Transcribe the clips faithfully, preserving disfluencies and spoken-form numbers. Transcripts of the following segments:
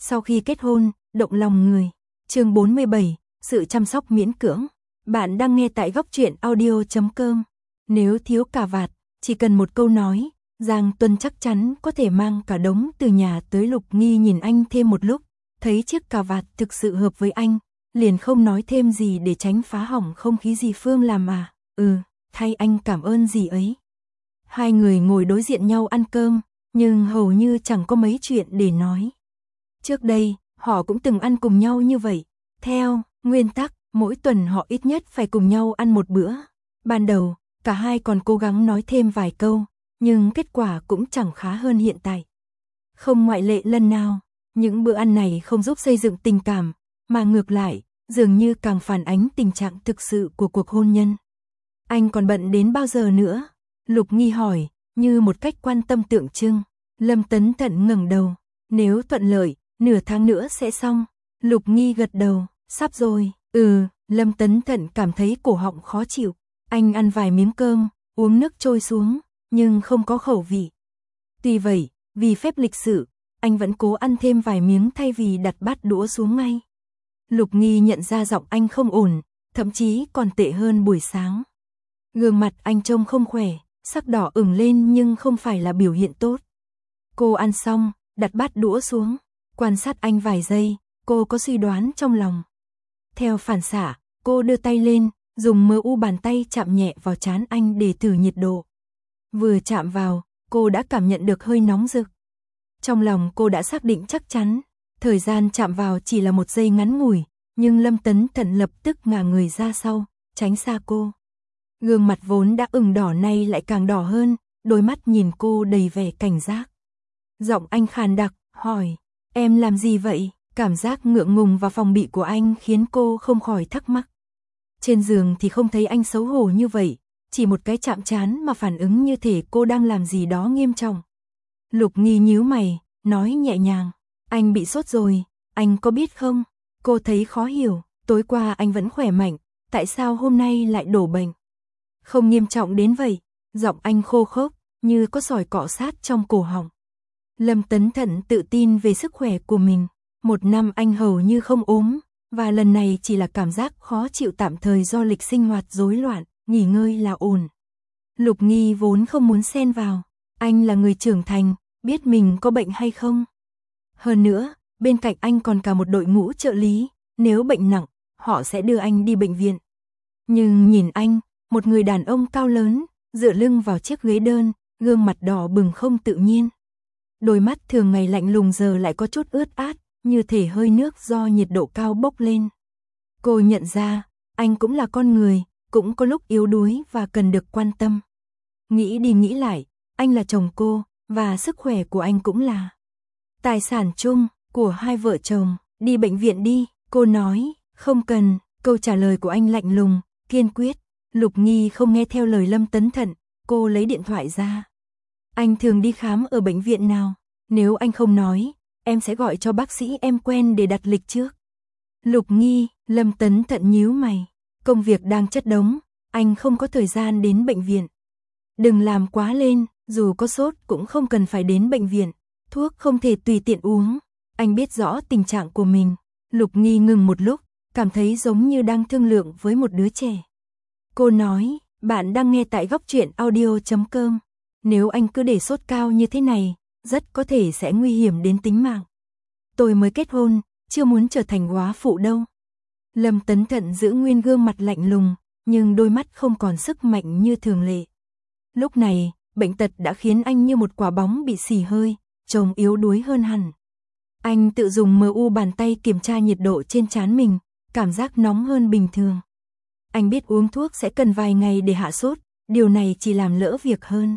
Sau khi kết hôn, động lòng người. Chương bốn mươi bảy, sự chăm sóc miễn cưỡng. Bạn đang nghe tại góc truyện audio chấm com. Nếu thiếu cà vạt, chỉ cần một câu nói, Giang Tuân chắc chắn có thể mang cả đống từ nhà tới. Lục Nghi nhìn anh thêm một lúc, thấy chiếc cà vạt thực sự hợp với anh, liền không nói thêm gì để tránh phá hỏng không khí. Dì Phương làm à? Ừ, thay anh cảm ơn dì ấy. Hai người ngồi đối diện nhau ăn cơm, nhưng hầu như chẳng có mấy chuyện để nói. Trước đây, họ cũng từng ăn cùng nhau như vậy. Theo nguyên tắc, mỗi tuần họ ít nhất phải cùng nhau ăn một bữa. Ban đầu, cả hai còn cố gắng nói thêm vài câu, nhưng kết quả cũng chẳng khá hơn hiện tại. Không ngoại lệ lần nào, những bữa ăn này không giúp xây dựng tình cảm, mà ngược lại, dường như càng phản ánh tình trạng thực sự của cuộc hôn nhân. Anh còn bận đến bao giờ nữa? Lục Nghi hỏi, như một cách quan tâm tượng trưng. Lâm Tấn Thận ngẩng đầu, nếu thuận lợi, nửa tháng nữa sẽ xong. Lục Nghi gật đầu, sắp rồi. Ừ, Lâm Tấn Thận cảm thấy cổ họng khó chịu. Anh ăn vài miếng cơm, uống nước trôi xuống, nhưng không có khẩu vị. Tuy vậy, vì phép lịch sự, anh vẫn cố ăn thêm vài miếng thay vì đặt bát đũa xuống ngay. Lục Nghi nhận ra giọng anh không ổn, thậm chí còn tệ hơn buổi sáng. Gương mặt anh trông không khỏe, sắc đỏ ửng lên nhưng không phải là biểu hiện tốt. Cô ăn xong, đặt bát đũa xuống, quan sát anh vài giây, cô có suy đoán trong lòng. Theo phản xạ, cô đưa tay lên, dùng mờ u bàn tay chạm nhẹ vào trán anh để thử nhiệt độ. Vừa chạm vào, cô đã cảm nhận được hơi nóng rực. Trong lòng cô đã xác định chắc chắn, thời gian chạm vào chỉ là một giây ngắn ngủi, nhưng Lâm Tấn Thận lập tức ngả người ra sau, tránh xa cô. Gương mặt vốn đã ửng đỏ nay lại càng đỏ hơn, đôi mắt nhìn cô đầy vẻ cảnh giác. Giọng anh khàn đặc, hỏi, em làm gì vậy? Cảm giác ngượng ngùng và phòng bị của anh khiến cô không khỏi thắc mắc. Trên giường thì không thấy anh xấu hổ như vậy, chỉ một cái chạm trán mà phản ứng như thể cô đang làm gì đó nghiêm trọng. Lục Nghi nhíu mày, nói nhẹ nhàng, anh bị sốt rồi, anh có biết không? Cô thấy khó hiểu, tối qua anh vẫn khỏe mạnh, tại sao hôm nay lại đổ bệnh? Không nghiêm trọng đến vậy, giọng anh khô khốc, như có sỏi cọ sát trong cổ họng. Lâm Tấn Thận tự tin về sức khỏe của mình, một năm anh hầu như không ốm, và lần này chỉ là cảm giác khó chịu tạm thời do lịch sinh hoạt rối loạn, nghỉ ngơi là ổn. Lục Nghi vốn không muốn xen vào, anh là người trưởng thành, biết mình có bệnh hay không. Hơn nữa, bên cạnh anh còn cả một đội ngũ trợ lý, nếu bệnh nặng, họ sẽ đưa anh đi bệnh viện. Nhưng nhìn anh, một người đàn ông cao lớn, dựa lưng vào chiếc ghế đơn, gương mặt đỏ bừng không tự nhiên. Đôi mắt thường ngày lạnh lùng giờ lại có chút ướt át, như thể hơi nước do nhiệt độ cao bốc lên. Cô nhận ra, anh cũng là con người, cũng có lúc yếu đuối và cần được quan tâm. Nghĩ đi nghĩ lại, anh là chồng cô, và sức khỏe của anh cũng là tài sản chung của hai vợ chồng. Đi bệnh viện đi, cô nói, không cần. Câu trả lời của anh lạnh lùng, kiên quyết. Lục Nghi không nghe theo lời Lâm Tấn Thận, cô lấy điện thoại ra. Anh thường đi khám ở bệnh viện nào? Nếu anh không nói, em sẽ gọi cho bác sĩ em quen để đặt lịch trước. Lục Nghi, Lâm Tấn Thận nhíu mày. Công việc đang chất đống, anh không có thời gian đến bệnh viện. Đừng làm quá lên, dù có sốt cũng không cần phải đến bệnh viện. Thuốc không thể tùy tiện uống. Anh biết rõ tình trạng của mình. Lục Nghi ngừng một lúc, cảm thấy giống như đang thương lượng với một đứa trẻ. Cô nói, bạn đang nghe tại góc truyện audio chấm com. Nếu anh cứ để sốt cao như thế này, rất có thể sẽ nguy hiểm đến tính mạng. Tôi mới kết hôn, chưa muốn trở thành góa phụ đâu. Lâm Tấn Thận giữ nguyên gương mặt lạnh lùng, nhưng đôi mắt không còn sức mạnh như thường lệ. Lúc này, bệnh tật đã khiến anh như một quả bóng bị xì hơi, trông yếu đuối hơn hẳn. Anh tự dùng mờ u bàn tay kiểm tra nhiệt độ trên trán mình, cảm giác nóng hơn bình thường. Anh biết uống thuốc sẽ cần vài ngày để hạ sốt, điều này chỉ làm lỡ việc hơn.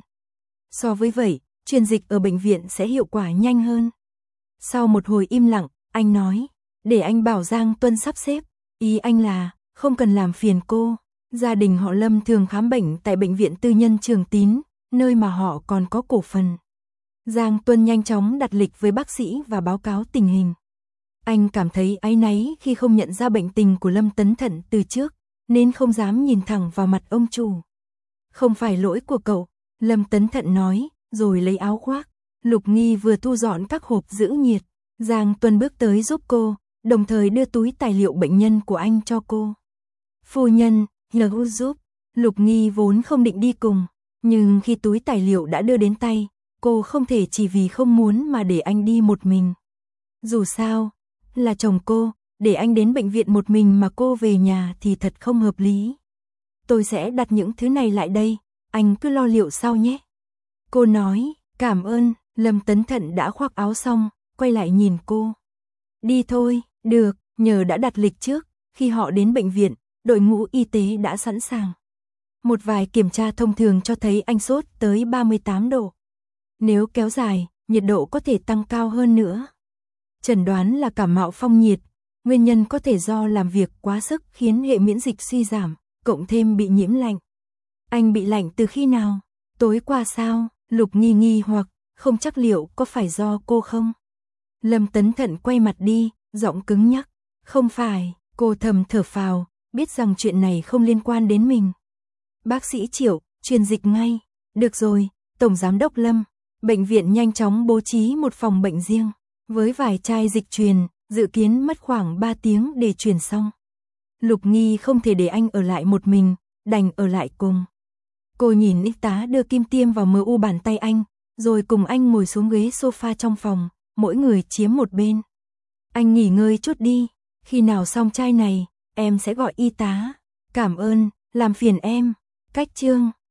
So với vậy, truyền dịch ở bệnh viện sẽ hiệu quả nhanh hơn. Sau một hồi im lặng, anh nói, để anh bảo Giang Tuân sắp xếp, ý anh là, không cần làm phiền cô. Gia đình họ Lâm thường khám bệnh tại bệnh viện tư nhân Trường Tín, nơi mà họ còn có cổ phần. Giang Tuân nhanh chóng đặt lịch với bác sĩ và báo cáo tình hình. Anh cảm thấy áy náy khi không nhận ra bệnh tình của Lâm Tấn Thận từ trước, nên không dám nhìn thẳng vào mặt ông chủ. Không phải lỗi của cậu, Lâm Tấn Thận nói, rồi lấy áo khoác. Lục Nghi vừa thu dọn các hộp giữ nhiệt, Giang Tuân bước tới giúp cô, đồng thời đưa túi tài liệu bệnh nhân của anh cho cô. Phu nhân, nhờ giúp. Lục Nghi vốn không định đi cùng, nhưng khi túi tài liệu đã đưa đến tay, cô không thể chỉ vì không muốn mà để anh đi một mình. Dù sao, là chồng cô, để anh đến bệnh viện một mình mà cô về nhà thì thật không hợp lý. Tôi sẽ đặt những thứ này lại đây, anh cứ lo liệu sau nhé. Cô nói, cảm ơn. Lâm Tấn Thận đã khoác áo xong, quay lại nhìn cô. Đi thôi, được, nhờ đã đặt lịch trước, khi họ đến bệnh viện, đội ngũ y tế đã sẵn sàng. Một vài kiểm tra thông thường cho thấy anh sốt tới ba mươi tám độ. Nếu kéo dài, nhiệt độ có thể tăng cao hơn nữa. Chẩn đoán là cảm mạo phong nhiệt, nguyên nhân có thể do làm việc quá sức khiến hệ miễn dịch suy giảm, cộng thêm bị nhiễm lạnh. Anh bị lạnh từ khi nào? Tối qua sao? Lục Nghi nghi hoặc, không chắc liệu có phải do cô không? Lâm Tấn Thận quay mặt đi, giọng cứng nhắc. Không phải, cô thầm thở phào, biết rằng chuyện này không liên quan đến mình. Bác sĩ Triệu, truyền dịch ngay. Được rồi, Tổng Giám đốc Lâm. Bệnh viện nhanh chóng bố trí một phòng bệnh riêng. Với vài chai dịch truyền, dự kiến mất khoảng ba tiếng để truyền xong. Lục Nghi không thể để anh ở lại một mình, đành ở lại cùng. Cô nhìn y tá đưa kim tiêm vào mờ u bàn tay anh, rồi cùng anh ngồi xuống ghế sofa trong phòng, mỗi người chiếm một bên. Anh nghỉ ngơi chút đi, khi nào xong chai này, em sẽ gọi y tá. Cảm ơn, làm phiền em. Cách chương